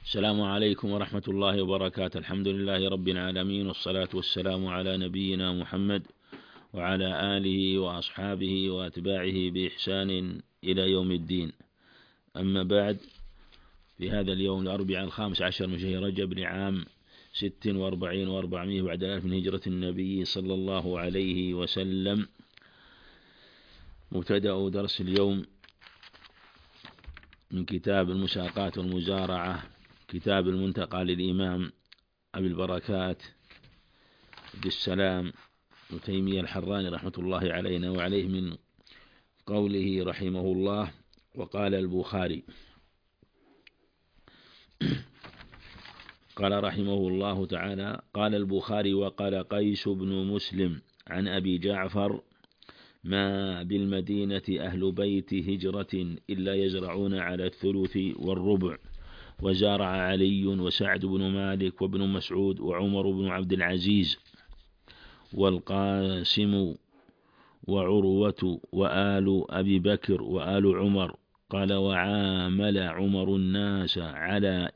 السلام عليكم ورحمة الله وبركاته. الحمد لله رب العالمين، والصلاة والسلام على نبينا محمد وعلى آله وأصحابه وأتباعه بإحسان إلى يوم الدين. أما بعد، في هذا اليوم الأربعاء 15 من شهر رجب لعام 46 و400 بعد الألف من هجرة النبي صلى الله عليه وسلم، مبتدأ درس اليوم من كتاب المساقات والمزارعة، كتاب المنتقى للإمام أبي البركات عبد السلام ابن تيمية الحراني رحمة الله علينا وعليه، من قوله رحمه الله: وقال البخاري قال رحمه الله تعالى: قال البخاري: وقال قيس بن مسلم عن أبي جعفر: ما بالمدينة أهل بيت هجرة إلا يزرعون على الثلث والربع، وزارع علي وسعد بن مالك وابن مسعود وعمر بن عبد العزيز والقاسم وعروة وآل أبي بكر وآل عمر. قال: وعامل عمر الناس على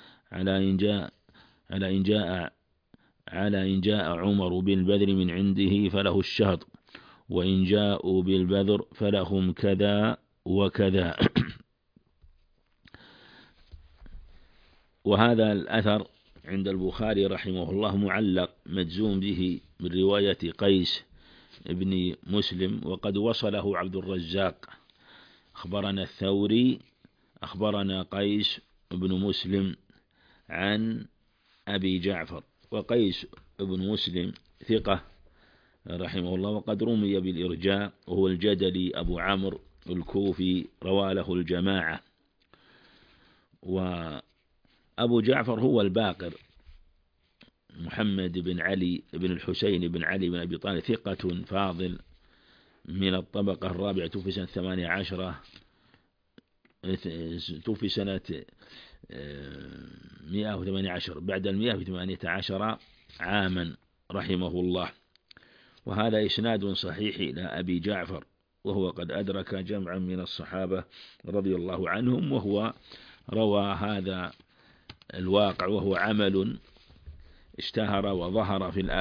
إن جاء عمر بالبذر من عنده فله الشهط، وإن جاءوا بالبذر فلهم كذا وكذا. وهذا الأثر عند البخاري رحمه الله معلق مجزوم به من رواية قيس ابن مسلم، وقد وصله عبد الرزاق: أخبرنا الثوري أخبرنا قيس بن مسلم عن أبي جعفر. وقيس بن مسلم ثقة رحمه الله، وقد رمي بالإرجاء، وهو الجدلي أبو عمرو الكوفي، روى له الجماعة. وأبو جعفر هو الباقر محمد بن علي بن الحسين بن علي بن أبي طالب، ثقة فاضل من الطبقة الرابعة، توفي سنة 18، توفي سنة 118 بعد 118 عاما رحمه الله. وهذا إسناد صحيح إلى أبي جعفر، وهو قد أدرك جمعا من الصحابة رضي الله عنهم، وهو روى هذا الواقع، وهو عمل اشتهر وظهر في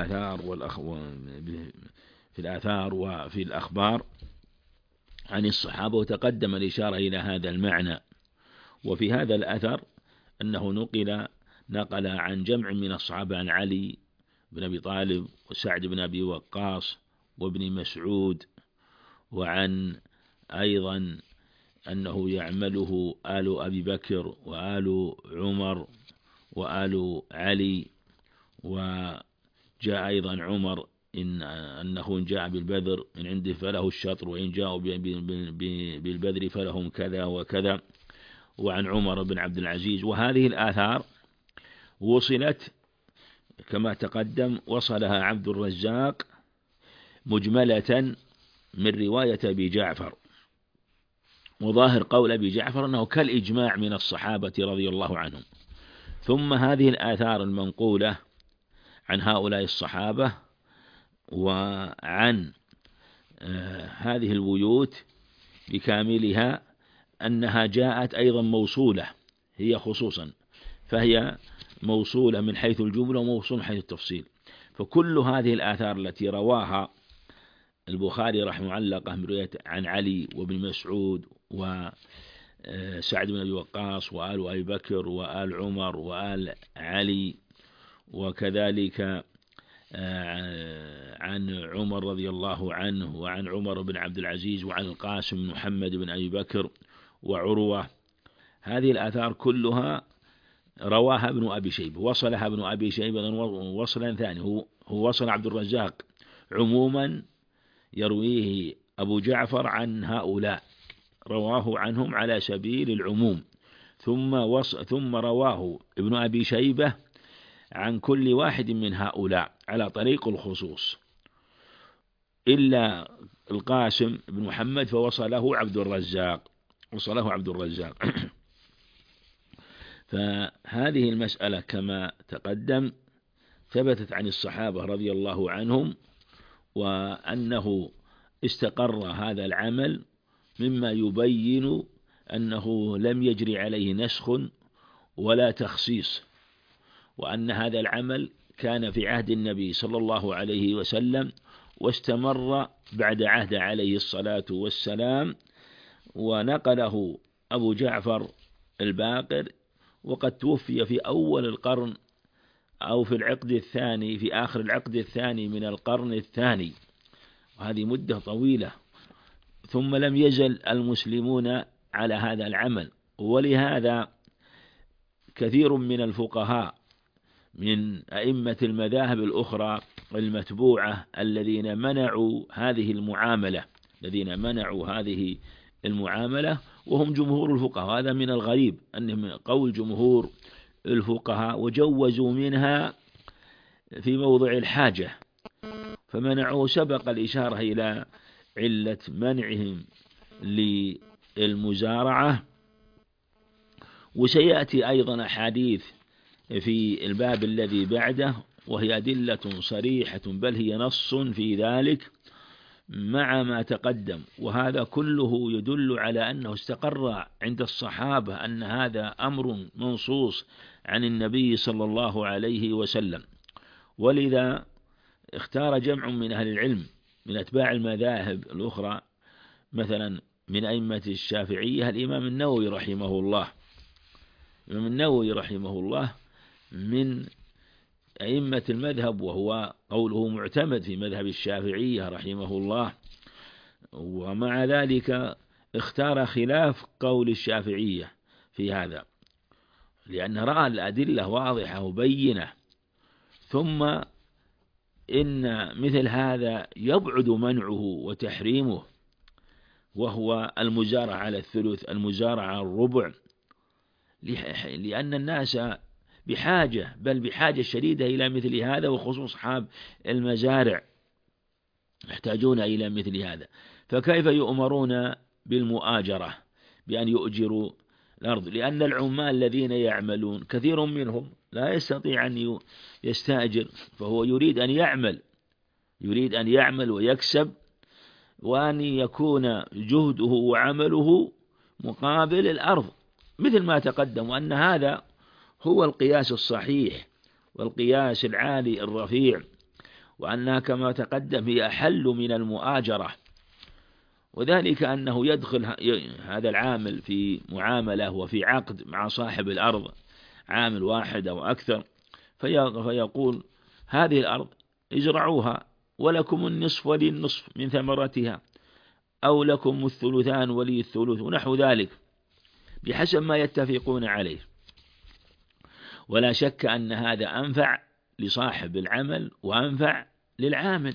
الآثار وفي الأخبار عن الصحابة، وتقدم الإشارة إلى هذا المعنى. وفي هذا الأثر أنه نقل عن جمع من الصحابة، عن علي بن أبي طالب وسعد بن أبي وقاص وابن مسعود، وعن أيضا أنه يعمله آل أبي بكر وآل عمر وآل علي. وجاء أيضا عمر أنه إن جاء بالبذر من عنده فله الشطر، وإن جاءوا بالبذر فلهم كذا وكذا. وعن عمر بن عبد العزيز. وهذه الآثار وصلت كما تقدم، وصلها عبد الرزاق مجملة من رواية أبي جعفر. وظاهر قول أبي جعفر أنه كالإجماع من الصحابة رضي الله عنهم. ثم هذه الآثار المنقولة عن هؤلاء الصحابة وعن هذه البيوت بكاملها أنها جاءت أيضا موصولة هي خصوصا، فهي موصولة من حيث الجملة وموصولة من حيث التفصيل. فكل هذه الآثار التي رواها البخاري رحمه معلقة من رواية عن علي وابن مسعود وسعد بن أبي وقاص وآل أبي بكر وآل عمر وآل علي، وكذلك عن عمر رضي الله عنه وعن عمر بن عبد العزيز وعن القاسم محمد بن أبي بكر وعروة. هذه الآثار كلها رواها ابن أبي شيبة، وصلها ابن أبي شيبة وصلا ثاني، هو وصل عبد الرزاق عموما يرويه أبو جعفر عن هؤلاء، رواه عنهم على سبيل العموم، ثم رواه ابن أبي شيبة عن كل واحد من هؤلاء على طريق الخصوص، إلا القاسم بن محمد فوصله عبد الرزاق. فهذه المسألة كما تقدم ثبتت عن الصحابة رضي الله عنهم، وأنه استقر هذا العمل، مما يبين أنه لم يجري عليه نسخ ولا تخصيص، وأن هذا العمل كان في عهد النبي صلى الله عليه وسلم واستمر بعد عهد عليه الصلاة والسلام، ونقله أبو جعفر الباقر، وقد توفي في أول القرن أو في العقد الثاني، في آخر العقد الثاني من القرن الثاني، وهذه مدة طويلة. ثم لم يزل المسلمون على هذا العمل، ولهذا كثير من الفقهاء من أئمة المذاهب الأخرى المتبوعة الذين منعوا هذه المعاملة وهم جمهور الفقهاء. هذا من الغريب أن من قول جمهور الفقهاء، وجوزوا منها في موضع الحاجة فمنعوه. سبق الإشارة إلى علة منعهم للمزارعة، وسيأتي أيضا أحاديث في الباب الذي بعده، وهي أدلة صريحة بل هي نص في ذلك مع ما تقدم. وهذا كله يدل على أنه استقر عند الصحابة أن هذا أمر منصوص عن النبي صلى الله عليه وسلم. ولذا اختار جمع من أهل العلم من أتباع المذاهب الأخرى، مثلا من أئمة الشافعية الإمام النووي رحمه الله. الإمام النووي رحمه الله من أئمة المذهب، وهو قوله معتمد في مذهب الشافعية رحمه الله، ومع ذلك اختار خلاف قول الشافعية في هذا، لأن رأى الأدلة واضحة وبينة. ثم إن مثل هذا يبعد منعه وتحريمه، وهو المزارعة على الثلث، المزارعة على الربع، لأن الناس بحاجة، بل بحاجة شديدة إلى مثل هذا، وخصوص أصحاب المزارع يحتاجون إلى مثل هذا. فكيف يؤمرون بالمؤاجرة بأن يؤجروا الأرض؟ لأن العمال الذين يعملون كثير منهم لا يستطيع أن يستأجر، فهو يريد أن يعمل ويكسب، وأن يكون جهده وعمله مقابل الأرض مثل ما تقدم، وأن هذا هو القياس الصحيح والقياس العالي الرفيع، وأنها كما تقدم هي أحل من المؤاجرة. وذلك أنه يدخل هذا العامل في معاملة وفي عقد مع صاحب الأرض، عامل واحد أو أكثر، فيقول هذه الأرض ازرعوها ولكم النصف ولي النصف من ثمرتها، أو لكم الثلثان ولي الثلث، ونحو ذلك بحسب ما يتفقون عليه. ولا شك أن هذا أنفع لصاحب العمل وأنفع للعامل،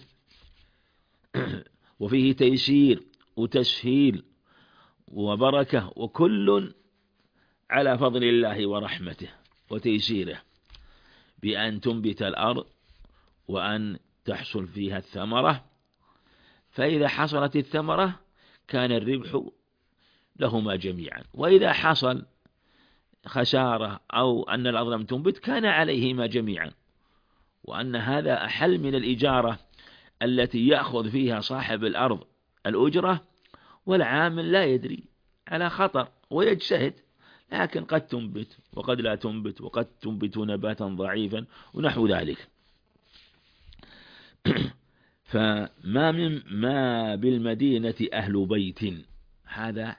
وفيه تيسير وتسهيل وبركة، وكل على فضل الله ورحمته وتيسيره، بأن تنبت الأرض وأن تحصل فيها الثمرة. فإذا حصلت الثمرة كان الربح لهما جميعا، وإذا حصل خسارة أو أن الأرض لم تنبت كان عليهما جميعا. وأن هذا أحل من الإجارة التي يأخذ فيها صاحب الأرض الأجرة والعامل لا يدري على خطر ويجتهد، لكن قد تنبت وقد لا تنبت، وقد تنبت نباتا ضعيفا ونحو ذلك. ما بالمدينة أهل بيت، هذا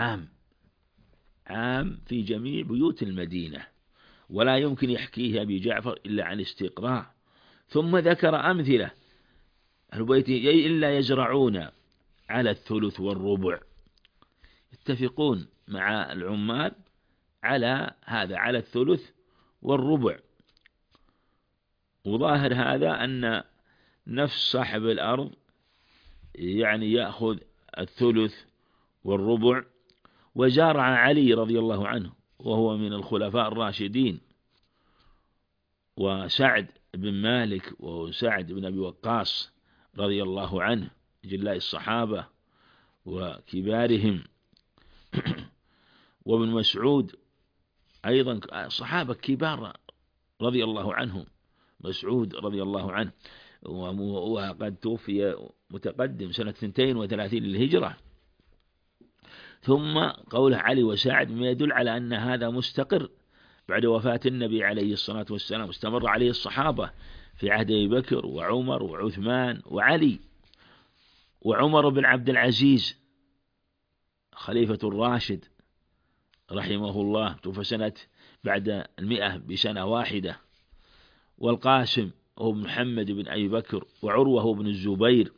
عام في جميع بيوت المدينة، ولا يمكن يحكيه أبي جعفر إلا عن استقراء. ثم ذكر أمثلة: أهل بيت إلا يزرعون على الثلث والربع، يتفقون مع العمال على هذا، على الثلث والربع. وظاهر هذا أن نفس صاحب الأرض يعني يأخذ الثلث والربع. وزارع علي رضي الله عنه وهو من الخلفاء الراشدين، وسعد بن مالك وسعد بن أبي وقاص رضي الله عنه، جلاء الصحابة وكبارهم، وابن مسعود أيضا صحابة كبار رضي الله عنهم، مسعود رضي الله عنه وقد توفي متقدم سنة 32 للهجرة. ثم قوله علي وسعد ما يدل على أن هذا مستقر بعد وفاة النبي عليه الصلاة والسلام، واستمر عليه الصحابة في عهد أبي بكر وعمر وعثمان وعلي وعمر بن عبد العزيز خليفة الراشد رحمه الله، توفى سنة بعد 100 بسنة واحدة، والقاسم هو محمد بن أبي بكر، وعروة هو بن الزبير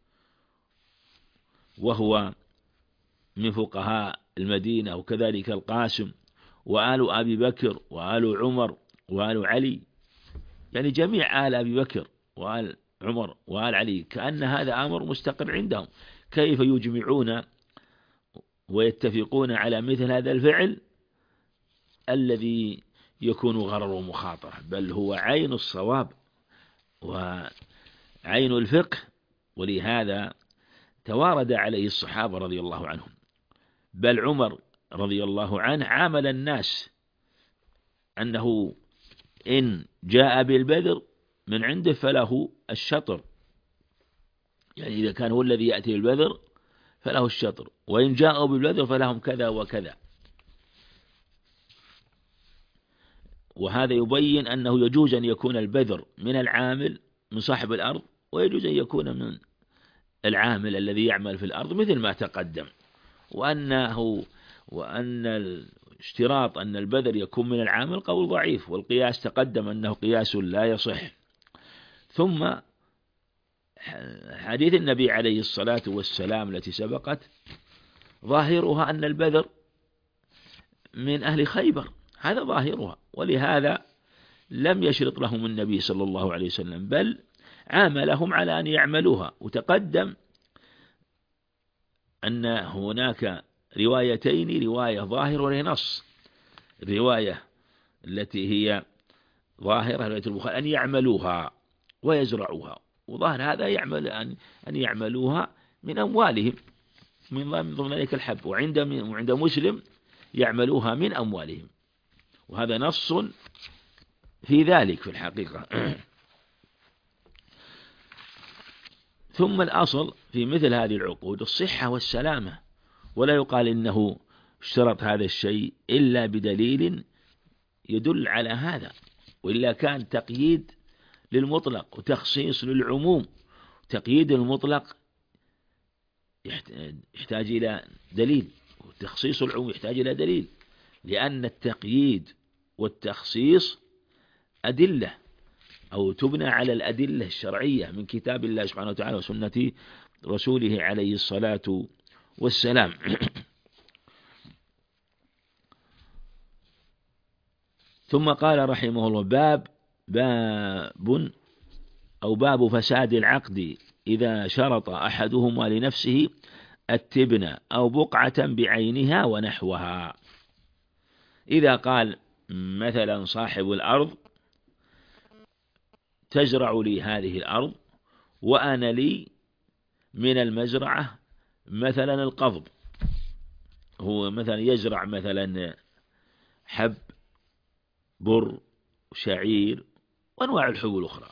وهو من فقهاء المدينة، وكذلك القاسم وآل أبي بكر وآل عمر وآل علي، يعني جميع آل أبي بكر وآل عمر وآل علي، كأن هذا أمر مستقر عندهم. كيف يجمعون ويتفقون على مثل هذا الفعل الذي يكون غرر ومخاطرة، بل هو عين الصواب وعين الفقه. ولهذا توارد عليه الصحابة رضي الله عنهم، بل عمر رضي الله عنه عامل الناس أنه إن جاء بالبذر من عنده فله الشطر، يعني إذا كان هو الذي يأتي بالبذر فله الشطر، وإن جاءوا بالبذر فلهم كذا وكذا. وهذا يبين أنه يجوز أن يكون البذر من العامل من صاحب الأرض، ويجوز أن يكون من العامل الذي يعمل في الأرض مثل ما تقدم، وأن اشتراط أن البذر يكون من العامل قول ضعيف، والقياس تقدم أنه قياس لا يصح. ثم حديث النبي عليه الصلاة والسلام التي سبقت ظاهرها أن البذر من أهل خيبر، هذا ظاهرها، ولهذا لم يشرط لهم النبي صلى الله عليه وسلم، بل عاملهم على أن يعملوها. وتقدم أن هناك روايتين، رواية ظاهرة ورواية نص. الرواية التي هي ظاهرة رواية البخاري أن يعملوها ويزرعوها، وظاهر هذا يعمل أن يعملوها من أموالهم من ضمن ذلك الحب، وعند مسلم يعملوها من أموالهم، وهذا نص في ذلك في الحقيقة. ثم الأصل في مثل هذه العقود الصحة والسلامة، ولا يقال إنه اشترط هذا الشيء إلا بدليل يدل على هذا، وإلا كان تقييد للمطلق وتخصيص للعموم. تقييد المطلق يحتاج إلى دليل، وتخصيص العموم يحتاج إلى دليل، لأن التقييد والتخصيص أدلة أو تبنى على الأدلة الشرعية من كتاب الله سبحانه وتعالى وسنة رسوله عليه الصلاة والسلام. ثم قال رحمه الله باب فساد العقد إذا شرط أحدهما لنفسه التبن أو بقعة بعينها ونحوها. إذا قال مثلا صاحب الأرض تزرع لي هذه الأرض وأنا لي من المزرعة مثلا القضب، هو مثلا يزرع مثلا حب بر شعير وأنواع الحبوب الأخرى،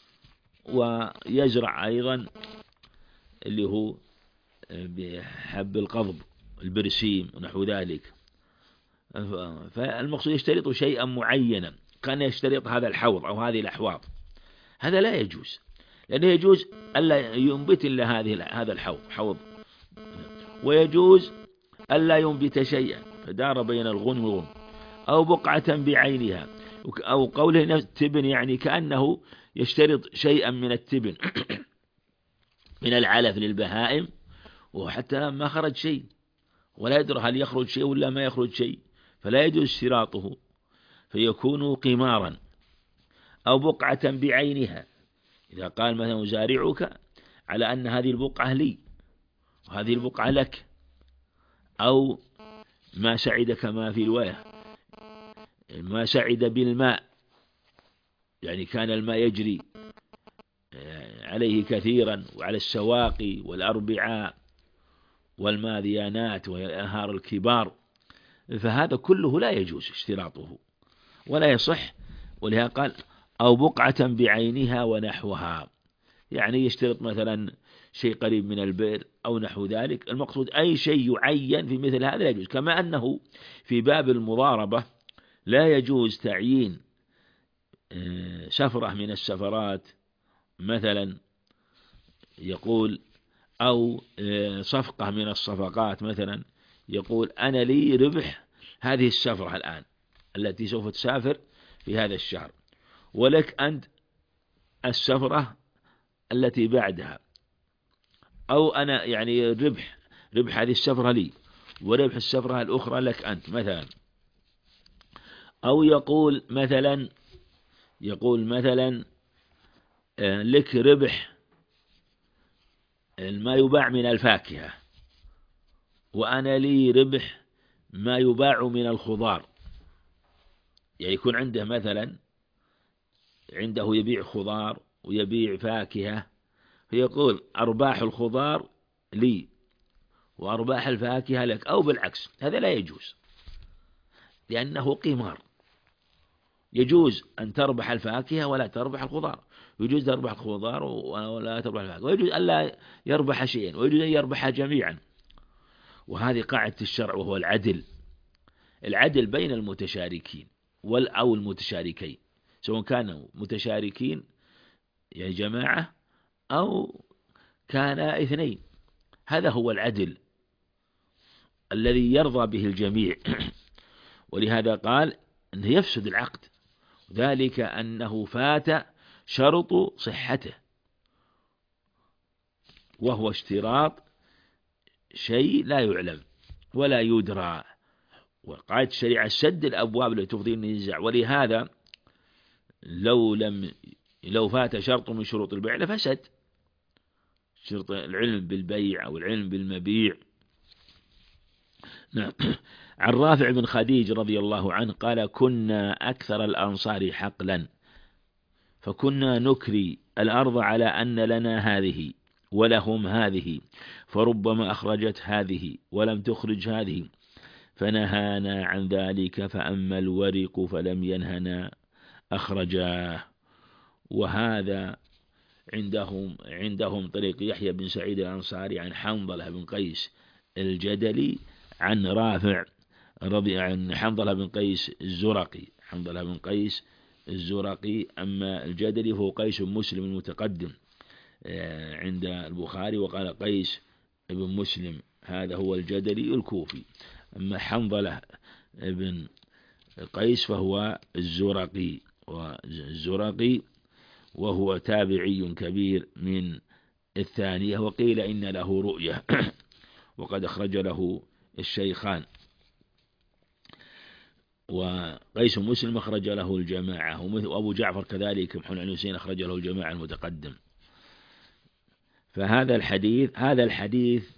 ويزرع أيضا اللي هو بحب القضب البرسيم ونحو ذلك. فالمقصود يشترط شيئا معينا، كان يشترط هذا الحوض أو هذه الأحواض، هذا لا يجوز، لأنه يجوز ألا ينبت إلا هذا الحوض، ويجوز ألا ينبت شيئا، فدار بين الغنم والغنم، أو بقعة بعينها، أو قوله تبن يعني كأنه يشترط شيئا من التبن من العلف للبهائم، وحتى ما خرج شيء ولا يدري هل يخرج شيء ولا ما يخرج شيء، فلا يجوز اشتراطه، فيكون قمارا. أو بقعة بعينها، إذا قال مثلا زارعك على أن هذه البقعة لي وهذه البقعة لك، أو ما سعد كما في رواية ما سعد بالماء، يعني كان الماء يجري عليه كثيرا وعلى السواقي والأربعاء والماذيانات والأنهار الكبار، فهذا كله لا يجوز اشتراطه ولا يصح. ولهذا قال أو بقعة بعينها ونحوها، يعني يشترط مثلا شيء قريب من البئر أو نحو ذلك، المقصود أي شيء يعين في مثل هذا لا يجوز. كما أنه في باب المضاربة لا يجوز تعيين سفرة من السفرات مثلا يقول، أو صفقة من الصفقات مثلا يقول أنا لي ربح هذه السفرة الآن التي سوف تسافر في هذا الشهر، ولك أنت السفرة التي بعدها، أو أنا يعني ربح هذه السفرة لي وربح السفرة الأخرى لك أنت مثلا. أو يقول مثلا لك ربح ما يباع من الفاكهة، وأنا لي ربح ما يباع من الخضار. يعني يكون عنده مثلا يبيع خضار ويبيع فاكهة، فيقول أرباح الخضار لي وأرباح الفاكهة لك، أو بالعكس. هذا لا يجوز لأنه قمار. يجوز أن تربح الفاكهة ولا تربح الخضار، يجوز تربح الخضار ولا تربح الفاكهة، ويجوز ألا يربح شيئا، ويجوز أن يربح جميعا. وهذه قاعدة الشرع، وهو العدل بين المتشاركين أو المتشاركين، سواء كانوا متشاركين يا جماعة أو كان اثنين. هذا هو العدل الذي يرضى به الجميع. ولهذا قال أنه يفسد العقد، ذلك أنه فات شرط صحته، وهو اشتراط شيء لا يعلم ولا يدرى. وقاعدة الشريعة سد الأبواب التي تفضي النزاع. ولهذا لو فات شرط من شروط البيع لفسد، شرط العلم بالبيع أو العلم بالمبيع. نعم. عن رافع بن خديج رضي الله عنه قال: كنا أكثر الأنصار حقلا، فكنا نكري الأرض على أن لنا هذه ولهم هذه، فربما أخرجت هذه ولم تخرج هذه، فنهانا عن ذلك، فأما الورق فلم ينهنا أخرجاه. وهذا عندهم طريق يحيى بن سعيد الأنصاري عن حنظلة بن قيس الجدلي عن رافع عن حنظلة بن قيس الزرقي. أما الجدلي هو قيس مسلم المتقدم عند البخاري، وقال قيس بن مسلم هذا هو الجدلي الكوفي. أما حنظلة بن قيس فهو الزرقي، وهو تابعي كبير من الثانية، وقيل إن له رؤية وقد أخرج له الشيخان. وقيس مسلم أخرج له الجماعة، وأبو جعفر كذلك محمد بن حسين أخرج له الجماعة المتقدم. فهذا الحديث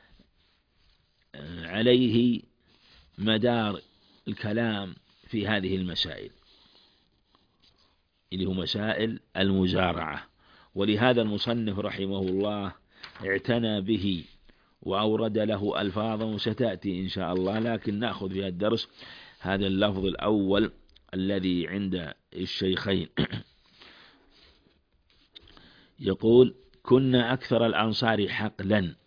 عليه مدار الكلام في هذه المسائل، اللي هو مسائل المزارعة. ولهذا المصنف رحمه الله اعتنى به وأورد له ألفاظا ستأتي إن شاء الله، لكن نأخذ في الدرس هذا اللفظ الأول الذي عند الشيخين. يقول: كنا أكثر الأنصار حقلا،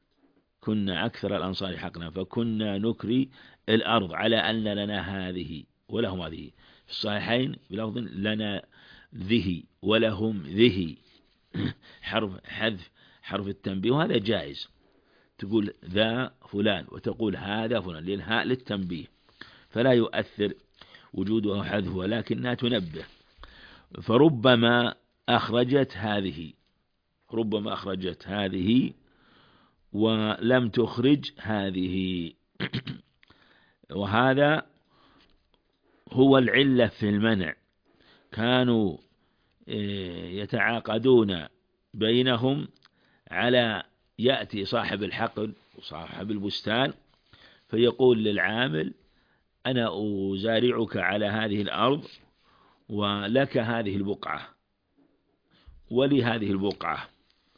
فكنا نكري الأرض على أن لنا هذه ولهم هذه. في الصحيحين بلفظ لنا ذه ولهم ذه، حذف حرف التنبيه، وهذا جائز. تقول ذا فلان وتقول هذا فلان للهاء للتنبيه، فلا يؤثر وجودها حذفها، لكنها تنبه. فربما أخرجت هذه ولم تخرج هذه. وهذا هو العلة في المنع. كانوا يتعاقدون بينهم على يأتي صاحب الحقل وصاحب البستان فيقول للعامل: أنا أزارعك على هذه الأرض ولك هذه البقعة ولي هذه البقعة.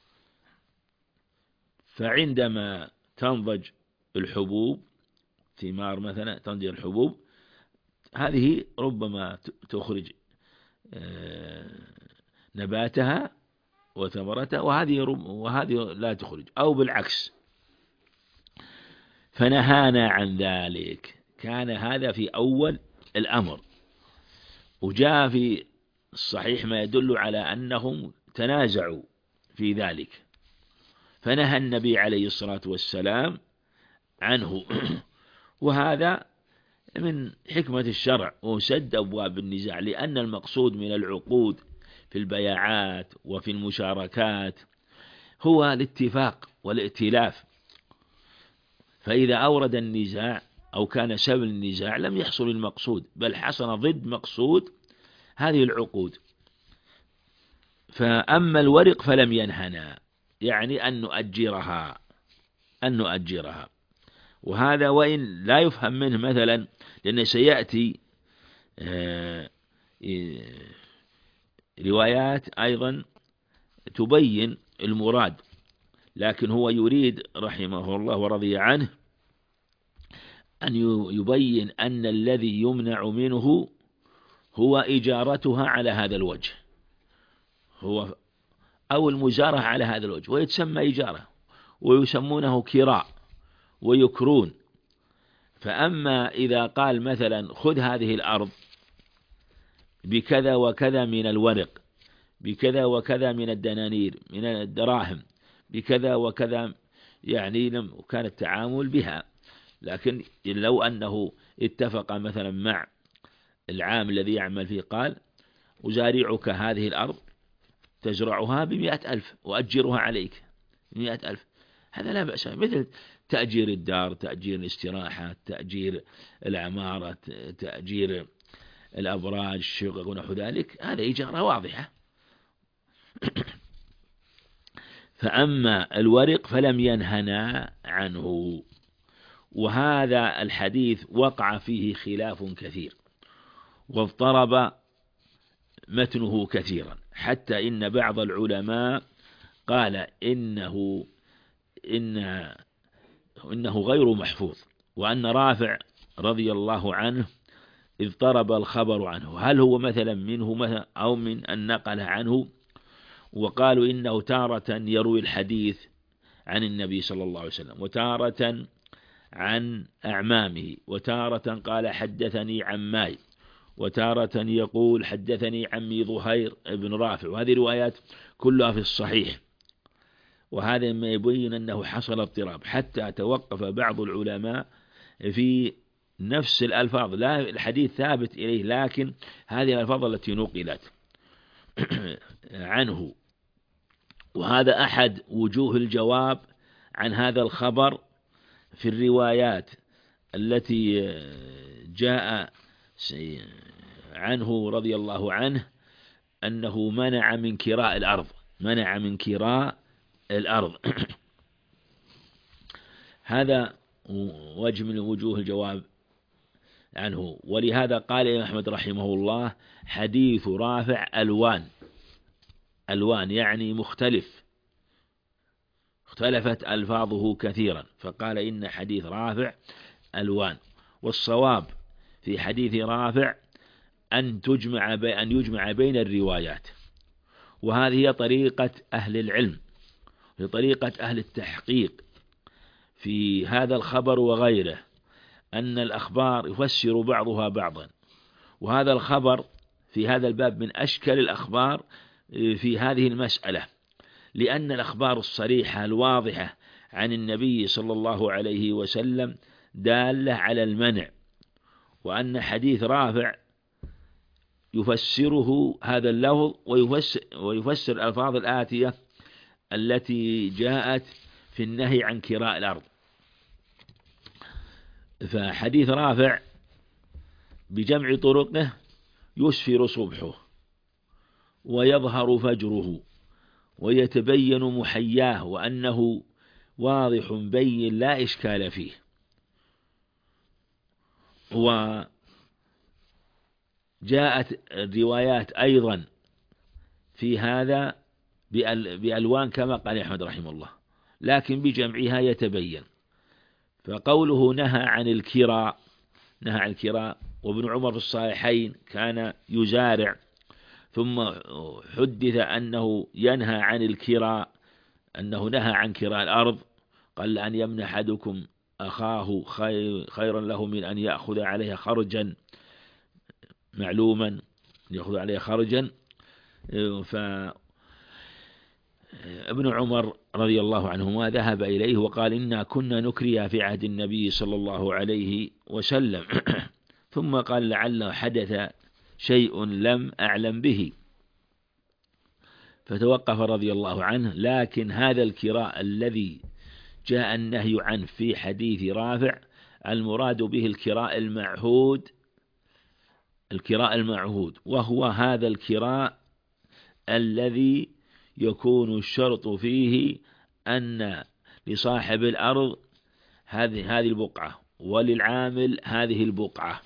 فعندما تنضج الحبوب، ثمار مثلا تنضج الحبوب، هذه ربما تخرج نباتها وثمرتها، وهذه لا تخرج، أو بالعكس. فنهانا عن ذلك. كان هذا في أول الأمر. وجاء في الصحيح ما يدل على أنهم تنازعوا في ذلك، فنهى النبي عليه الصلاة والسلام عنه. وهذا من حكمة الشرع وسد أبواب النزاع، لأن المقصود من العقود في البيعات وفي المشاركات هو الاتفاق والائتلاف، فإذا أورد النزاع أو كان سبب النزاع لم يحصل المقصود، بل حصل ضد مقصود هذه العقود. فأما الورق فلم ينهنا، يعني أن نؤجرها. وهذا وإن لا يفهم منه مثلا، لأنه سيأتي روايات أيضا تبين المراد، لكن هو يريد رحمه الله ورضي عنه أن يبين أن الذي يمنع منه هو إجارتها على هذا الوجه، هو أو المزارعة على هذا الوجه، ويتسمى إجارة ويسمونه كراء ويكرون. فأما إذا قال مثلا خذ هذه الأرض بكذا وكذا من الورق، بكذا وكذا من الدنانير من الدراهم، بكذا وكذا، يعني لم كان التعامل بها. لكن لو أنه اتفق مثلا مع العام الذي يعمل فيه، قال أزارعك هذه الأرض تزرعها ب100,000 وأجرها عليك 100,000، هذا لا بأس، مثل تأجير الدار، تأجير الاستراحة، تأجير العمارة، تأجير الأبراج، الشقق ونحو ذلك، هذا إجارة واضحة. فأما الورق فلم ينهنا عنه. وهذا الحديث وقع فيه خلاف كثير، واضطرب متنه كثيرا، حتى إن بعض العلماء قال إنه غير محفوظ، وأن رافع رضي الله عنه اضطرب الخبر عنه، هل هو مثلا منه مثلا أو من أن نقل عنه. وقالوا إنه تارة يروي الحديث عن النبي صلى الله عليه وسلم، وتارة عن أعمامه، وتارة قال حدثني عماي، وتارة يقول حدثني عمي ظهير بن رافع، وهذه روايات كلها في الصحيح. وهذا ما يبين أنه حصل اضطراب، حتى توقف بعض العلماء في نفس الألفاظ، لا الحديث ثابت إليه، لكن هذه الألفاظ التي نقلت عنه. وهذا أحد وجوه الجواب عن هذا الخبر في الروايات التي جاء عنه رضي الله عنه أنه منع من كراء الأرض. هذا وجه من وجوه الجواب عنه. ولهذا قال الإمام أحمد رحمه الله حديث رافع ألوان يعني اختلفت ألفاظه كثيرا، فقال إن حديث رافع ألوان. والصواب في حديث رافع أن يجمع بين الروايات، وهذه هي طريقة أهل العلم، هي طريقة أهل التحقيق في هذا الخبر وغيره، أن الأخبار يفسر بعضها بعضا. وهذا الخبر في هذا الباب من أشكل الأخبار في هذه المسألة، لأن الأخبار الصريحة الواضحة عن النبي صلى الله عليه وسلم دالة على المنع، وأن حديث رافع يفسره هذا اللفظ ويفسر الألفاظ الآتية التي جاءت في النهي عن كراء الأرض. فحديث رافع بجمع طرقه يسفر صبحه ويظهر فجره ويتبين محياه، وأنه واضح بين لا إشكال فيه. وجاءت الروايات أيضا في هذا بألوان كما قال أحمد رحمه الله، لكن بجمعها يتبين. فقوله نهى عن الكراء، وابن عمر في الصحيحين كان يزارع، ثم حدث أنه ينهى عن الكراء، أنه نهى عن كراء الأرض، قال أن يمنح أحدكم أخاه خيرا له من أن يأخذ عليها خرجا معلوما يأخذ عليه خرجا. فابن عمر رضي الله عنهما ذهب إليه وقال إنا كنا نكري في عهد النبي صلى الله عليه وسلم ثم قال لعله حدث شيء لم أعلم به، فتوقف رضي الله عنه. لكن هذا الكراء الذي جاء النهي عنه في حديث رافع المراد به الكراء المعهود، وهو هذا الكراء الذي يكون الشرط فيه أن لصاحب الأرض هذه البقعة وللعامل هذه البقعة.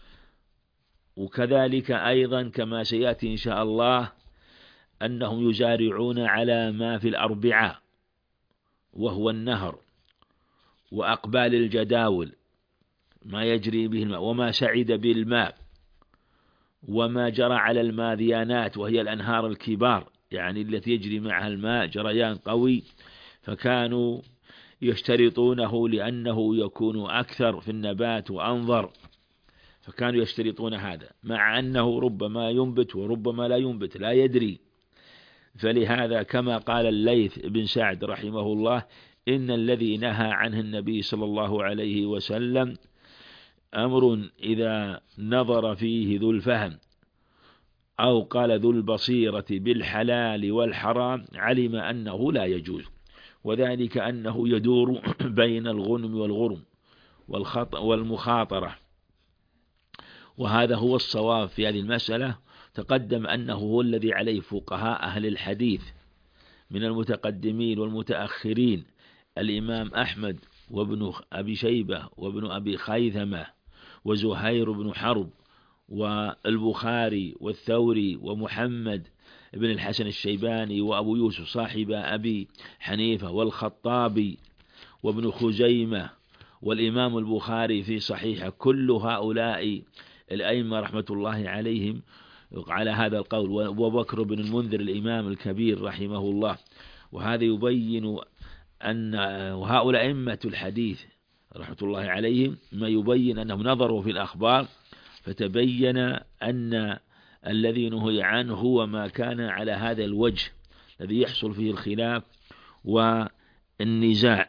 وكذلك أيضا كما سيأتي إن شاء الله أنهم يزارعون على ما في الأربعة وهو النهر وأقبال الجداول ما يجري به الماء وما سعد بالماء وما جرى على الماذيانات وهي الأنهار الكبار يعني التي يجري معها الماء جريان قوي، فكانوا يشترطونه لأنه يكون أكثر في النبات وأنظر، فكانوا يشترطون هذا مع أنه ربما ينبت وربما لا ينبت لا يدري. فلهذا كما قال الليث بن سعد رحمه الله إن الذي نهى عنه النبي صلى الله عليه وسلم أمر إذا نظر فيه ذو الفهم أو قال ذو البصيرة بالحلال والحرام علم أنه لا يجوز، وذلك أنه يدور بين الغنم والغرم والمخاطرة، وهذا هو الصواب في هذه المسألة. تقدم أنه هو الذي عليه فقهاء أهل الحديث من المتقدمين والمتأخرين الإمام أحمد وابن أبي شيبة وابن أبي خيثمة وزهير بن حرب والبخاري والثوري ومحمد بن الحسن الشيباني وأبو يوسف صاحب أبي حنيفة والخطابي وابن خزيمة والإمام البخاري في صحيحه. كل هؤلاء الأئمة رحمة الله عليهم على هذا القول، وبكر بن المنذر الإمام الكبير رحمه الله. وهذا يبين أن هؤلاء أئمة الحديث رحمة الله عليهم ما يبين أنهم نظروا في الأخبار فتبين أن الذي نهي عنه هو ما كان على هذا الوجه الذي يحصل فيه الخلاف والنزاع.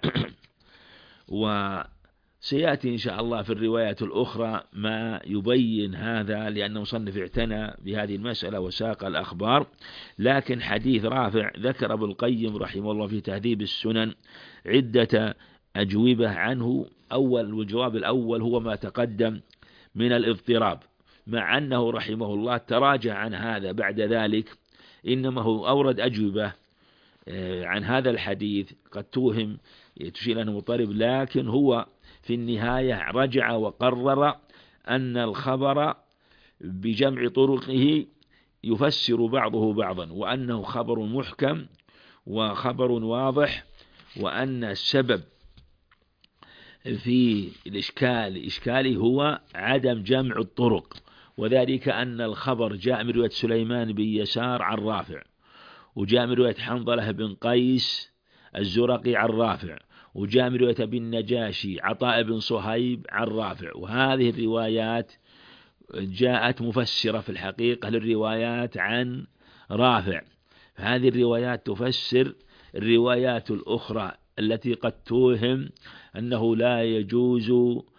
وسيأتي إن شاء الله في الروايات الأخرى ما يبين هذا، لأن مصنف اعتنى بهذه المسألة وساق الأخبار. لكن حديث رافع ذكر ابن القيم رحمه الله في تهذيب السنن عدة أجوبة عنه. والجواب الأول هو ما تقدم من الاضطراب، مع أنه رحمه الله تراجع عن هذا بعد ذلك، إنما هو أورد أجوبة عن هذا الحديث قد توهم تشير أنه مضطرب، لكن هو في النهاية رجع وقرر أن الخبر بجمع طرقه يفسر بعضه بعضا، وأنه خبر محكم وخبر واضح، وأن السبب في الإشكال هو عدم جمع الطرق، وذلك أن الخبر جاء من رواية سليمان بن يسار عن رافع، وجاء من رواية حنظلة بن قيس الزرقي عن رافع، وجاء من رواية ابن النجاشي عطاء بن صهيب عن رافع. وهذه الروايات جاءت مفسرة في الحقيقة للروايات عن رافع، هذه الروايات تفسر الروايات الأخرى التي قد توهم أنه لا يجوز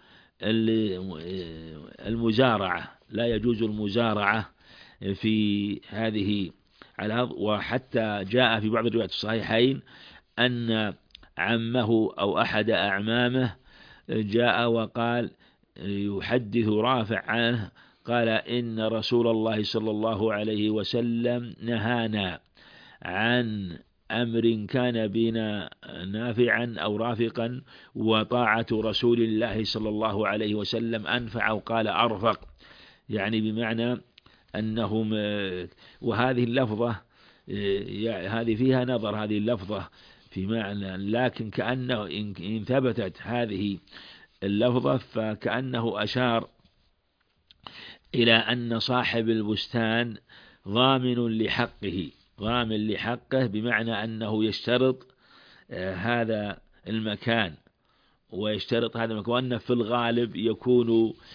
المزارعة في هذه على. وحتى جاء في بعض الروايات الصحيحين أن عمه أو أحد أعمامه جاء وقال يحدث رافع عنه قال إن رسول الله صلى الله عليه وسلم نهانا عن أمر كان بنا نافعا أو رافقا، وطاعة رسول الله صلى الله عليه وسلم أنفع أو قال أرفق، يعني بمعنى أنهم. وهذه اللفظة هذه فيها نظر، هذه اللفظة في معنى، لكن كأنه إن ثبتت هذه اللفظة فكأنه أشار إلى أن صاحب البستان ضامن لحقه، بمعنى أنه يشترط هذا المكان ويشترط هذا المكان، وأن في الغالب يكون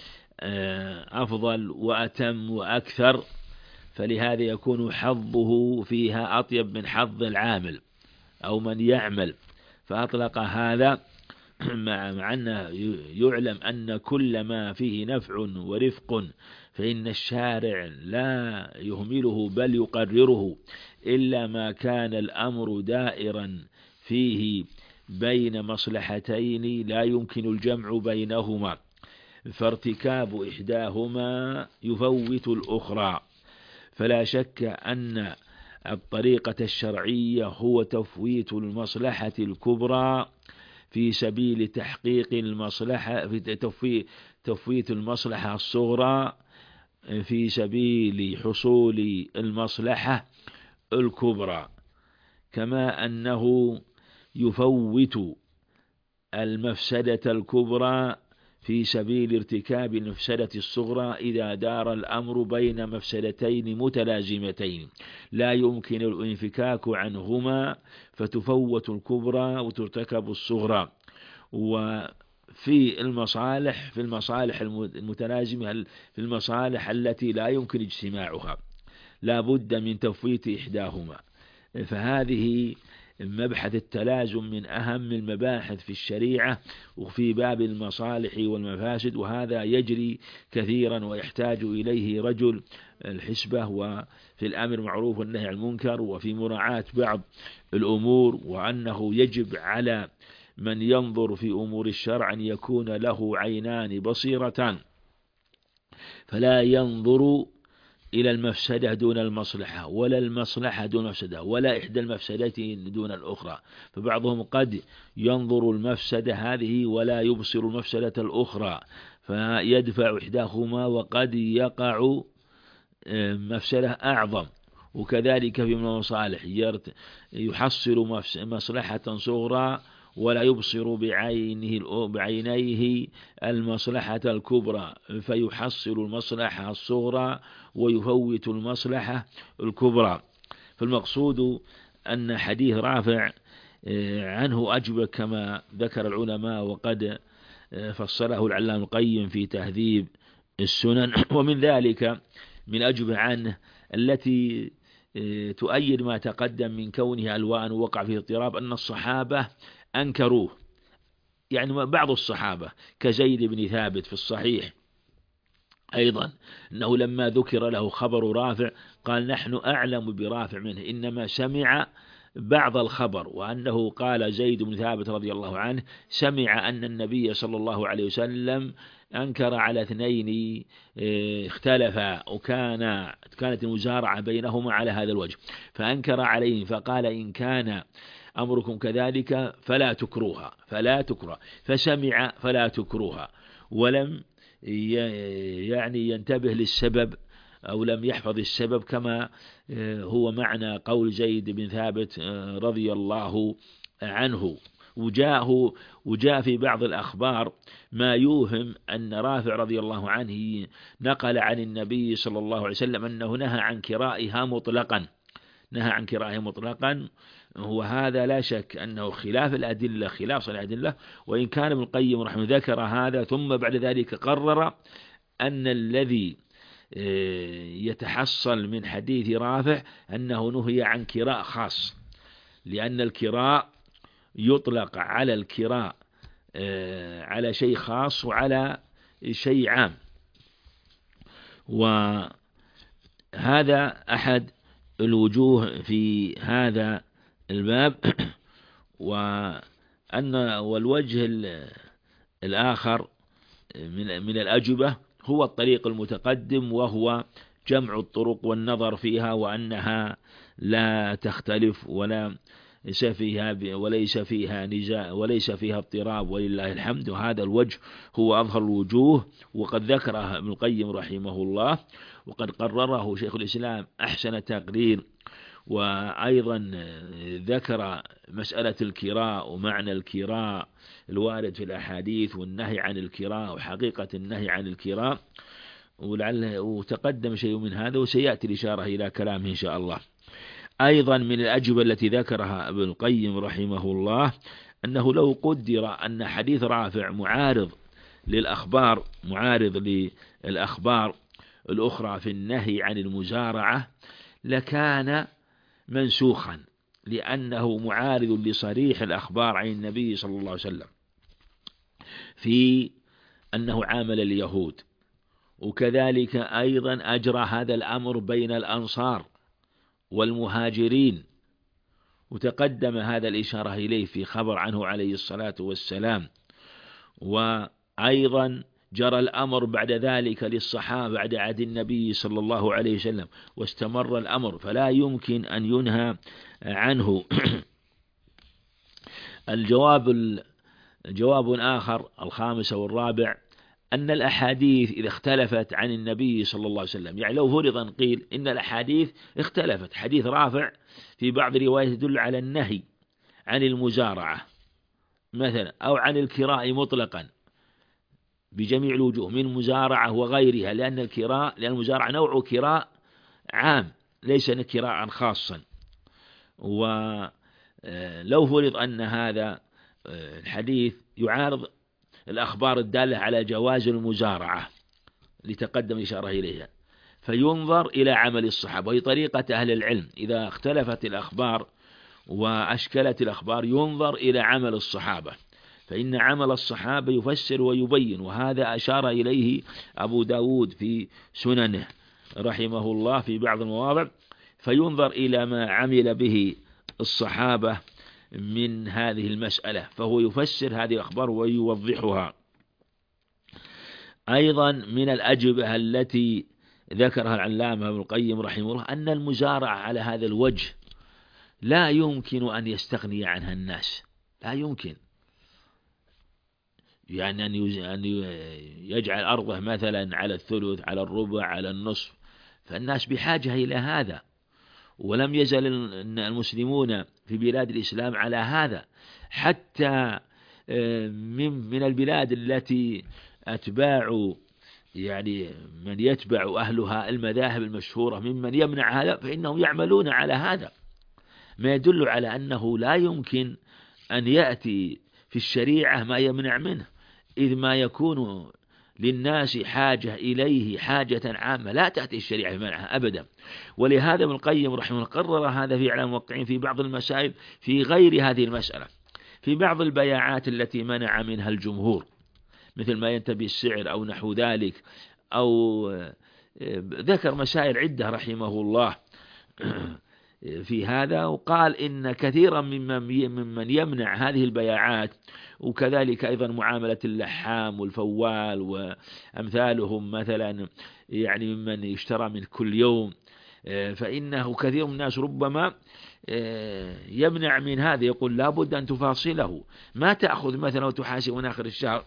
أفضل وأتم وأكثر، فلهذا يكون حظه فيها أطيب من حظ العامل أو من يعمل، فأطلق هذا مع أنه يعلم أن كل ما فيه نفع ورفق فإن الشارع لا يهمله بل يقرره، إلا ما كان الأمر دائرا فيه بين مصلحتين لا يمكن الجمع بينهما، فارتكاب إحداهما يفوت الأخرى. فلا شك أن الطريقة الشرعية هو تفويت المصلحة الكبرى في سبيل تحقيق المصلحة، في تفويت المصلحة الصغرى في سبيل حصول المصلحة الكبرى، كما أنه يفوت المفسدة الكبرى في سبيل ارتكاب المفسدة الصغرى إذا دار الأمر بين مفسدتين متلازمتين لا يمكن الانفكاك عنهما، فتفوت الكبرى وترتكب الصغرى. وفي المصالح المتلازمة، في المصالح التي لا يمكن اجتماعها لا بد من تفويت إحداهما، فهذه مبحث التلازم من أهم المباحث في الشريعة وفي باب المصالح والمفاسد، وهذا يجري كثيرا ويحتاج إليه رجل الحسبة، وفي الأمر معروف والنهي عن المنكر، وفي مراعاة بعض الأمور، وأنه يجب على من ينظر في أمور الشرع أن يكون له عينان بصيرتان، فلا ينظر إلى المفسدة دون المصلحة، ولا المصلحة دون المفسدة، ولا إحدى المفسدتين دون الأخرى. فبعضهم قد ينظر المفسدة هذه ولا يبصر المفسدة الأخرى فيدفع إحداهما، وقد يقع مفسدة أعظم. وكذلك في المصالح يحصل مصلحة صغرى ولا يبصر بعينيه المصلحة الكبرى، فيحصل المصلحة الصغرى ويفوت المصلحة الكبرى. فالمقصود أن حديث رافع عنه أجوبة كما ذكر العلماء، وقد فصله العلامة القيم في تهذيب السنن. ومن ذلك من أجوبة عنه التي تؤيد ما تقدم من كونه ألوان وقع فيه اضطراب، أن الصحابة أنكروه، يعني بعض الصحابة كزيد بن ثابت في الصحيح أيضا أنه لما ذكر له خبر رافع قال نحن أعلم برافع منه، إنما سمع بعض الخبر، وأنه قال زيد بن ثابت رضي الله عنه سمع أن النبي صلى الله عليه وسلم أنكر على اثنين اختلفا، كانت المزارعة بينهما على هذا الوجه، فأنكر عليهم فقال إن كان أمركم كذلك فلا تكروها، فسمع فلا تكروها، ولم يعني ينتبه للسبب أو لم يحفظ السبب، كما هو معنى قول زيد بن ثابت رضي الله عنه. وجاء في بعض الأخبار ما يوهم أن رافع رضي الله عنه نقل عن النبي صلى الله عليه وسلم أنه نهى عن كرائها مطلقا، وهذا لا شك أنه خلاف الأدلة، وإن كان ابن القيم رحمه ذكر هذا ثم بعد ذلك قرر أن الذي يتحصل من حديث رافع أنه نهي عن كراء خاص، لأن الكراء يطلق على الكراء على شيء خاص وعلى شيء عام، وهذا أحد الوجوه في هذا الباب. والوجه الآخر من الأجوبة هو الطريق المتقدم، وهو جمع الطرق والنظر فيها، وأنها لا تختلف وليس فيها نزاع وليس فيها اضطراب ولله الحمد، وهذا الوجه هو أظهر الوجوه، وقد ذكره ابن القيم رحمه الله، وقد قرره شيخ الإسلام أحسن تقرير. وأيضا ذكر مسألة الكراء ومعنى الكراء الوارد في الأحاديث والنهي عن الكراء وحقيقة النهي عن الكراء، وتقدم شيء من هذا وسيأتي الإشارة إلى كلامه إن شاء الله. أيضا من الأجوبة التي ذكرها ابن القيم رحمه الله أنه لو قدر أن حديث رافع معارض للأخبار معارض للأخبار الأخرى في النهي عن المزارعة لكان منسوخا، لأنه معارض لصريح الأخبار عن النبي صلى الله عليه وسلم في أنه عامل اليهود، وكذلك أيضا أجرى هذا الأمر بين الأنصار والمهاجرين، وتقدم هذا الإشارة إليه في خبر عنه عليه الصلاة والسلام. وأيضا جرى الأمر بعد ذلك للصحابة بعد عهد النبي صلى الله عليه وسلم، واستمر الأمر فلا يمكن أن ينهى عنه. جواب آخر الخامس والرابع أن الأحاديث إذا اختلفت عن النبي صلى الله عليه وسلم، يعني لو فرضا قيل إن الأحاديث اختلفت، حديث رافع في بعض الروايات يدل على النهي عن المزارعة مثلا، أو عن الكراء مطلقا بجميع الوجوه من مزارعة وغيرها، لأن المزارعة نوع كراء عام ليس كراء خاصا. ولو فرض أن هذا الحديث يعارض الأخبار الدالة على جواز المزارعة لتقدم الإشارة إليها، فينظر إلى عمل الصحابة، وهي طريقة أهل العلم إذا اختلفت الأخبار وأشكلت الأخبار ينظر إلى عمل الصحابة، فإن عمل الصحابة يفسر ويبين، وهذا أشار إليه أبو داود في سننه رحمه الله في بعض المواضع، فينظر إلى ما عمل به الصحابة من هذه المسألة، فهو يفسر هذه الأخبار ويوضحها. أيضا من الأجوبة التي ذكرها العلامة ابن القيم رحمه الله أن المزارعة على هذا الوجه لا يمكن أن يستغني عنها الناس، لا يمكن، يعني أن يجعل أرضه مثلا على الثلث على الربع على النصف، فالناس بحاجة إلى هذا، ولم يزل المسلمون في بلاد الإسلام على هذا، حتى من البلاد التي أتباع يعني من يتبع أهلها المذاهب المشهورة ممن يمنع هذا، فإنهم يعملون على هذا، ما يدل على أنه لا يمكن أن يأتي في الشريعة ما يمنع منه، إذ ما يكون للناس حاجة إليه حاجة عامة لا تأتي الشريعة بمنعها أبدا. ولهذا ابن القيم رحمه الله قرر هذا في إعلام الموقعين في بعض المسائل في غير هذه المسألة، في بعض البياعات التي منع منها الجمهور مثل ما ينتبه السعر أو نحو ذلك، أو ذكر مسائل عدة رحمه الله في هذا، وقال إن كثيرا ممن يمنع هذه البياعات، وكذلك أيضا معاملة اللحام والفوال وأمثالهم مثلا، يعني ممن يشترى من كل يوم، فإنه كثير من الناس ربما يمنع من هذا، يقول لابد أن تفاصله، ما تأخذ مثلا وتحاسب من آخر الشهر،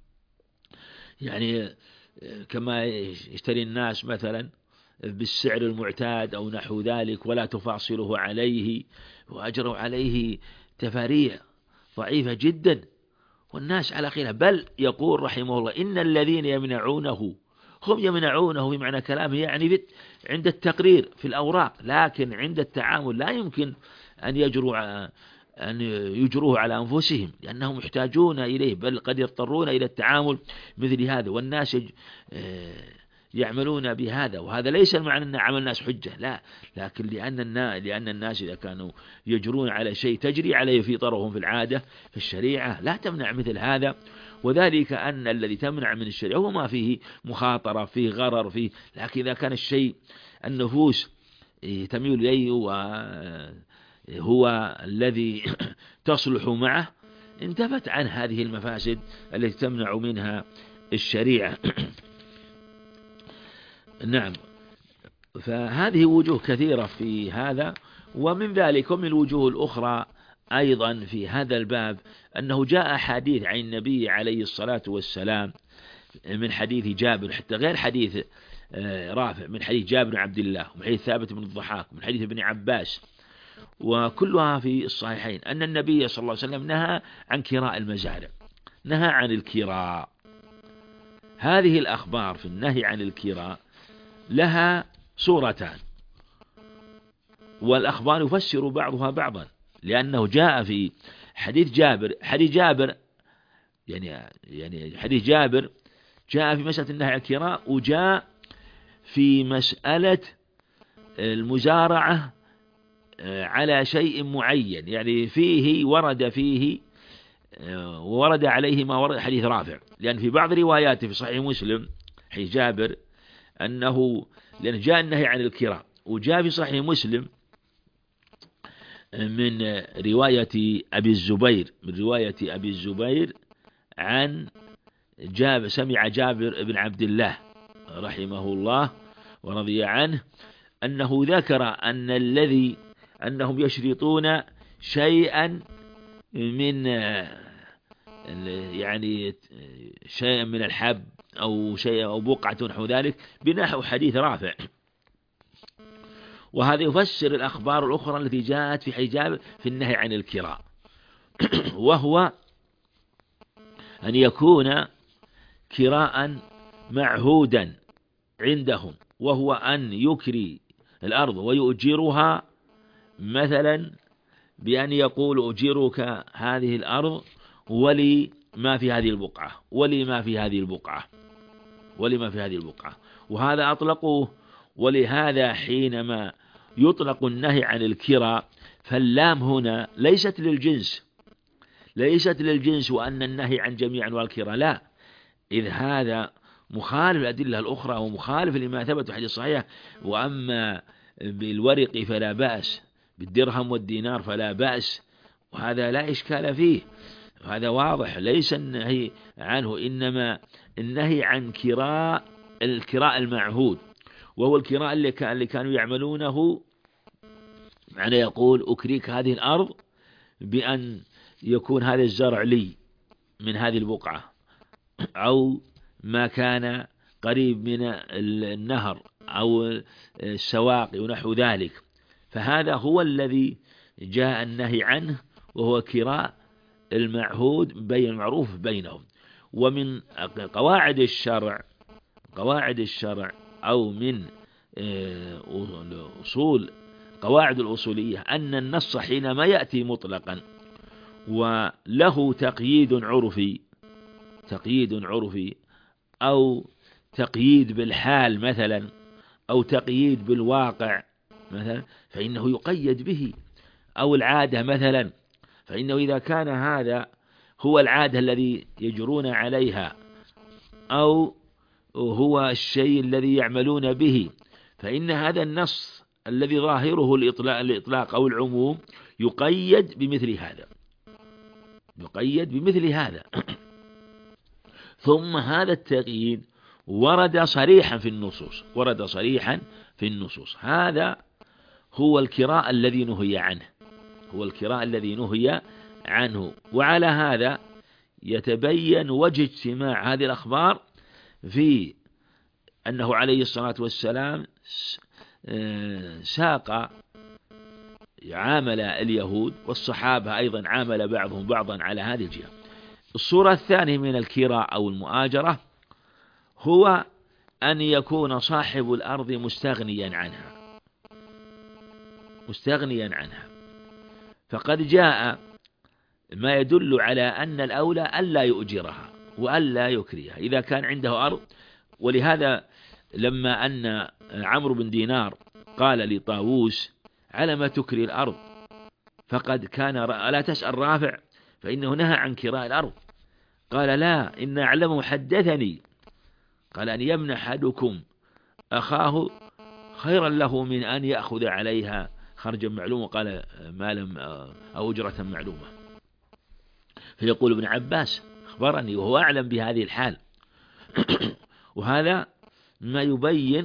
يعني كما يشتري الناس مثلا بالسعر المعتاد أو نحو ذلك ولا تفاصله عليه، وأجروا عليه تفاريع ضعيفة جدا والناس على خلاف. بل يقول رحمه الله إن الذين يمنعونه هم يمنعونه بمعنى كلامه يعني عند التقرير في الأوراق، لكن عند التعامل لا يمكن أن يجروه على أنفسهم لأنهم يحتاجون إليه، بل قد يضطرون إلى التعامل مثل هذا، والناس يعملون بهذا. وهذا ليس المعنى أن عمل الناس حجة، لا، لكن لأن الناس إذا كانوا يجرون على شيء تجري عليه فطرهم في العادة، في الشريعة لا تمنع مثل هذا، وذلك أن الذي تمنع من الشريعة هو ما فيه مخاطرة فيه غرر فيه، لكن إذا كان الشيء النفوس تميل إليه وهو الذي تصلح معه انتفت عن هذه المفاسد التي تمنع منها الشريعة. نعم، فهذه وجوه كثيرة في هذا، ومن ذلك ومن الوجوه الأخرى أيضا في هذا الباب أنه جاء حديث عن النبي عليه الصلاة والسلام من حديث جابر، حتى غير حديث رافع، من حديث جابر بن عبد الله ومن حديث ثابت بن الضحاك ومن حديث ابن عباس، وكلها في الصحيحين، أن النبي صلى الله عليه وسلم نهى عن كراء المزارع، نهى عن الكراء. هذه الأخبار في النهي عن الكراء لها صورتان، والأخبار يفسر بعضها بعضا، لأنه جاء في حديث جابر يعني حديث جابر جاء في مسألة النهي عن الكراء، وجاء في مسألة المزارعة على شيء معين، يعني ورد عليه ما ورد حديث رافع، لأن في بعض رواياته في صحيح مسلم حديث جابر لأن جاء النهي عن الكراء، وجاء في صحيح مسلم من رواية أبي الزبير عن سمع جابر بن عبد الله رحمه الله ورضي عنه أنه ذكر أنهم يشرطون شيئا من يعني شيئا من الحب أو شيء أو بقعة نحو ذلك بنحو حديث رافع. وهذا يفسر الأخبار الأخرى التي جاءت في حجاب في النهي عن الكراء وهو أن يكون كراء معهودا عندهم، وهو أن يكري الأرض ويؤجرها، مثلا بأن يقول أجرك هذه الأرض ولي ما في هذه البقعة، وهذا أطلقوه. ولهذا حينما يطلق النهي عن الكراء فاللام هنا ليست للجنس وأن النهي عن جميع أنواع الكراء، لا، إذ هذا مخالف الأدلة الأخرى ومخالف لما ثبت في حديث صحيح. وأما بالورق فلا بأس، بالدرهم والدينار فلا بأس، وهذا لا إشكال فيه، هذا واضح، ليس النهي عنه، إنما النهي عن الكراء المعهود، وهو الكراء اللي كانوا يعملونه، معنى يقول أكريك هذه الأرض بأن يكون هذا الزرع لي من هذه البقعة، أو ما كان قريب من النهر أو السواقي ونحو ذلك، فهذا هو الذي جاء النهي عنه، وهو كراء المعهود المعروف بينهم. ومن قواعد الشرع أو من قواعد الأصولية أن النص حينما يأتي مطلقا وله تقييد عرفي أو تقييد بالحال مثلا، أو تقييد بالواقع مثلا، فإنه يقيد به، أو العادة مثلا، فإنه إذا كان هذا هو العادة الذي يجرون عليها أو هو الشيء الذي يعملون به، فإن هذا النص الذي ظاهره الإطلاق أو العموم يقيد بمثل هذا ثم هذا التقييد ورد صريحا في النصوص. هذا هو الكراء الذي نهي عنه. وعلى هذا يتبين وجه اجتماع هذه الأخبار في أنه عليه الصلاة والسلام عامل اليهود، والصحابة أيضا عامل بعضهم بعضا على هذه الجهة. الصورة الثانية من الكراء أو المؤاجرة هو أن يكون صاحب الأرض مستغنيا عنها، فقد جاء ما يدل على أن الأولى ألا يؤجرها وألا يكريها إذا كان عنده أرض. ولهذا لما أن عمرو بن دينار قال لطاووس على ما تكري الأرض، فقد كان ألا تسأل رافع فإنه نهى عن كراء الأرض، قال لا، إن أعلمه حدثني قال أن يمنح أحدكم أخاه خيرا له من أن يأخذ عليها خرجا معلوما، قال مالا أو أجرة معلومة. فيقول ابن عباس أخبرني وهو أعلم بهذه الحال. وهذا ما يبين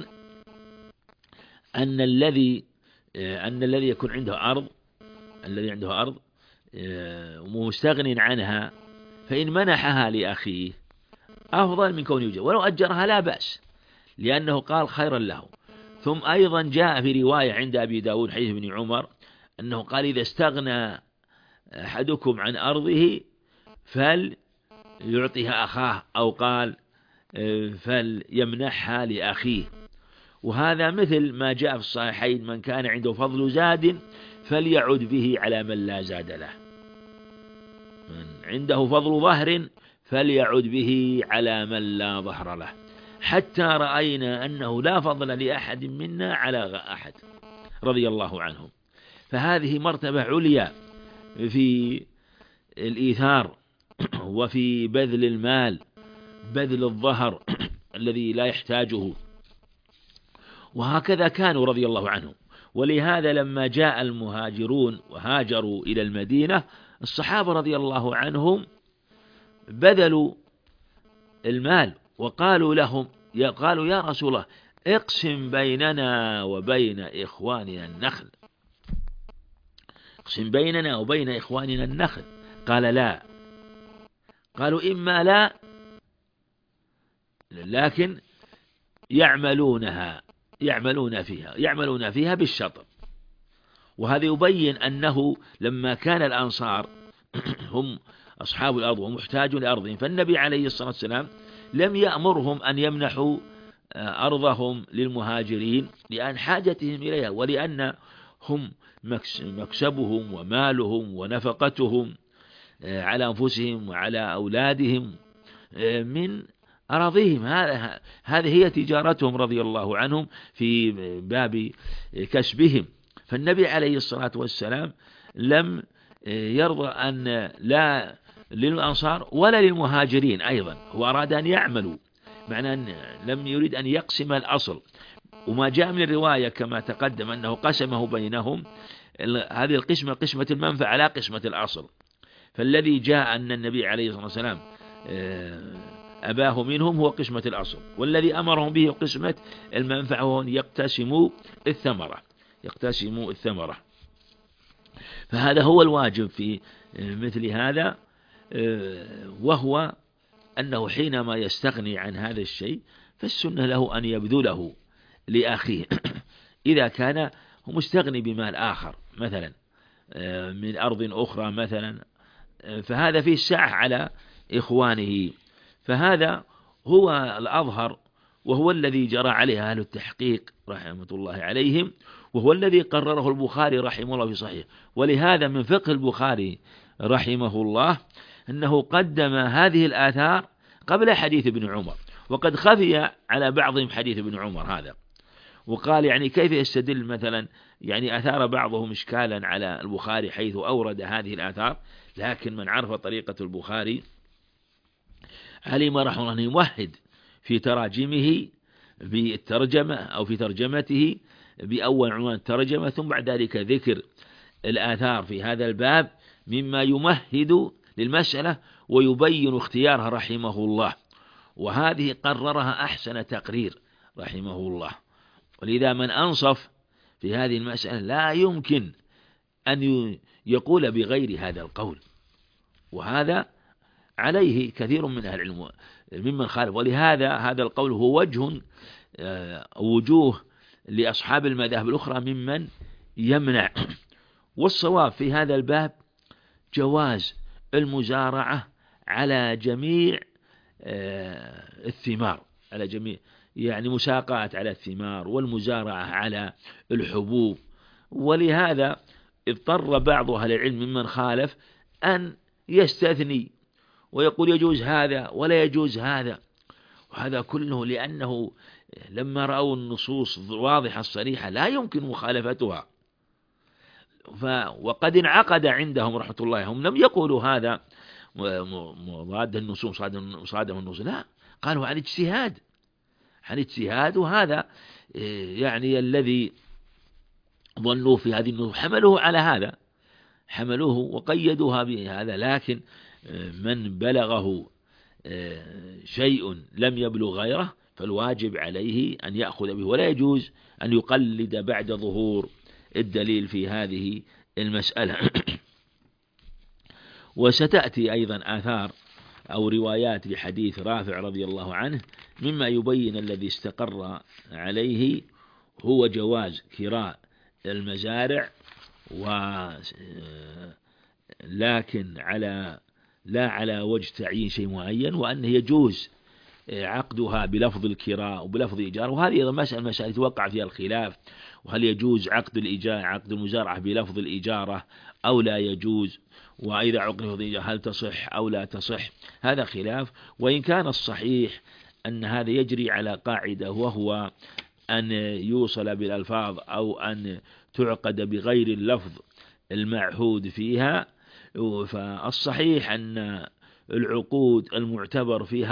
أن الذي يكون عنده أرض ومستغن عنها، فإن منحها لأخيه أفضل من كون يوجد، ولو أجرها لا بأس، لأنه قال خيرا له. ثم أيضا جاء في رواية عند أبي داود حديث ابن عمر أنه قال إذا استغنى أحدكم عن أرضه فليعطيها أخاه، أو قال فليمنحها لأخيه. وهذا مثل ما جاء في الصحيحين من كان عنده فضل زاد فليعد به على من لا زاد له، من عنده فضل ظهر فليعد به على من لا ظهر له، حتى رأينا أنه لا فضل لأحد منا على أحد رضي الله عنهم. فهذه مرتبة عليا في الإيثار وفي بذل المال، بذل الظهر الذي لا يحتاجه. وهكذا كانوا رضي الله عنهم. ولهذا لما جاء المهاجرون وهاجروا إلى المدينة، الصحابة رضي الله عنهم بذلوا المال وقالوا لهم قالوا يا رسول الله اقسم بيننا وبين إخواننا النخل، اقسم بيننا وبين إخواننا النخل. قال لا. قالوا إما لا، لكن يعملون فيها بالشطر. وهذا يبين أنه لما كان الأنصار هم أصحاب الأرض ومحتاجون لأرضهم، فالنبي عليه الصلاة والسلام لم يأمرهم أن يمنحوا أرضهم للمهاجرين لأن حاجتهم إليها، ولأن هم مكسبهم ومالهم ونفقتهم على أنفسهم وعلى أولادهم من أراضيهم. هذه هي تجارتهم رضي الله عنهم في باب كسبهم. فالنبي عليه الصلاة والسلام لم يرضى أن لا للأنصار ولا للمهاجرين أيضا، هو أراد أن يعملوا، معنى أن لم يريد أن يقسم الأصل. وما جاء من الرواية كما تقدم أنه قسمه بينهم، هذه القسمة قسمة المنفعة لا قسمة الأصل. فالذي جاء أن النبي عليه الصلاة والسلام أباه منهم هو قسمة الأصل، والذي أمرهم به قسمة المنفعة وهم يقتسموا الثمرة. فهذا هو الواجب في مثل هذا، وهو أنه حينما يستغني عن هذا الشيء فالسنة له أن يبذله لأخيه إذا كان هو مستغني بمال آخر مثلا من أرض أخرى مثلا، فهذا فيه السعة على إخوانه. فهذا هو الأظهر، وهو الذي جرى عليه أهل التحقيق رحمة الله عليهم، وهو الذي قرره البخاري رحمه الله في صحيح. ولهذا من فقه البخاري رحمه الله أنه قدم هذه الآثار قبل حديث ابن عمر، وقد خفي على بعضهم حديث ابن عمر هذا، وقال يعني كيف يستدل مثلا، يعني أثار بعضهم إشكالا على البخاري حيث أورد هذه الآثار. لكن من عرف طريقة البخاري علم رحمه الله أن يمهد في تراجمه بالترجمة أو في ترجمته بأول عنوان الترجمة، ثم بعد ذلك ذكر الآثار في هذا الباب مما يمهد للمسألة ويبين اختيارها رحمه الله. وهذه قررها أحسن تقرير رحمه الله. ولذا من أنصف في هذه المسألة لا يمكن أن يقول بغير هذا القول، وهذا عليه كثير من أهل العلم ممن خالف. ولهذا هذا القول هو وجوه لأصحاب المذاهب الأخرى ممن يمنع. والصواب في هذا الباب جواز المزارعة على جميع الثمار، على جميع يعني مساقات على الثمار والمزارعة على الحبوب. ولهذا اضطر بعض أهل العلم ممن خالف أن يستثني ويقول يجوز هذا ولا يجوز هذا، وهذا كله لأنه لما رأوا النصوص واضحة الصريحة لا يمكن مخالفتها. وقد انعقد عندهم رحمة الله، هم لم يقولوا هذا مضاد النصوص مصادم النصوص، لا، قالوا عن اجتهاد. وهذا يعني الذي ظنوا في هذه النصوص حملوه على هذا، حملوه وقيدوها بهذا. لكن من بلغه شيء لم يبلغ غيره فالواجب عليه أن يأخذ به، ولا يجوز أن يقلد بعد ظهور الدليل في هذه المسألة. وستأتي أيضا آثار أو روايات لحديث رافع رضي الله عنه مما يبين الذي استقر عليه هو جواز كراء المزارع، لكن لا على وجه تعيين شيء معين، وأنه يجوز عقدها بلفظ الكراء وبلفظ إيجار، وهذه أيضا مسألة يتوقع فيها الخلاف، وهل يجوز عقد المزارعة بلفظ الإجارة أو لا يجوز، وإذا عقد بلفظ الإجارة هل تصح أو لا تصح، هذا خلاف. وإن كان الصحيح أن هذا يجري على قاعدة، وهو أن يوصل بالألفاظ أو أن تعقد بغير اللفظ المعهود فيها، فالصحيح أن العقود المعتبر فيها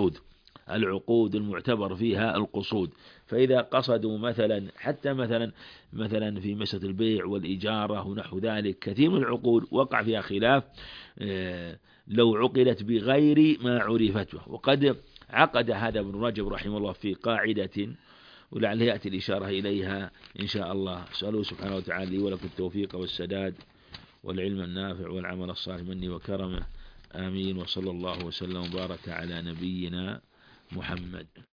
القصود، فإذا قصدوا مثلا حتى مثلا في مسألة البيع والإجارة ونحو ذلك، كثير من العقود وقع فيها خلاف لو عقدت بغير ما عرفت به. وقد عقد هذا ابن رجب رحمه الله في قاعدة، ولعل يأتي الإشارة إليها إن شاء الله. أسأله سبحانه وتعالى لي ولكم التوفيق والسداد والعلم النافع والعمل الصالح مني وكرمه، آمين. وصلى الله وسلم وبارك على نبينا محمد.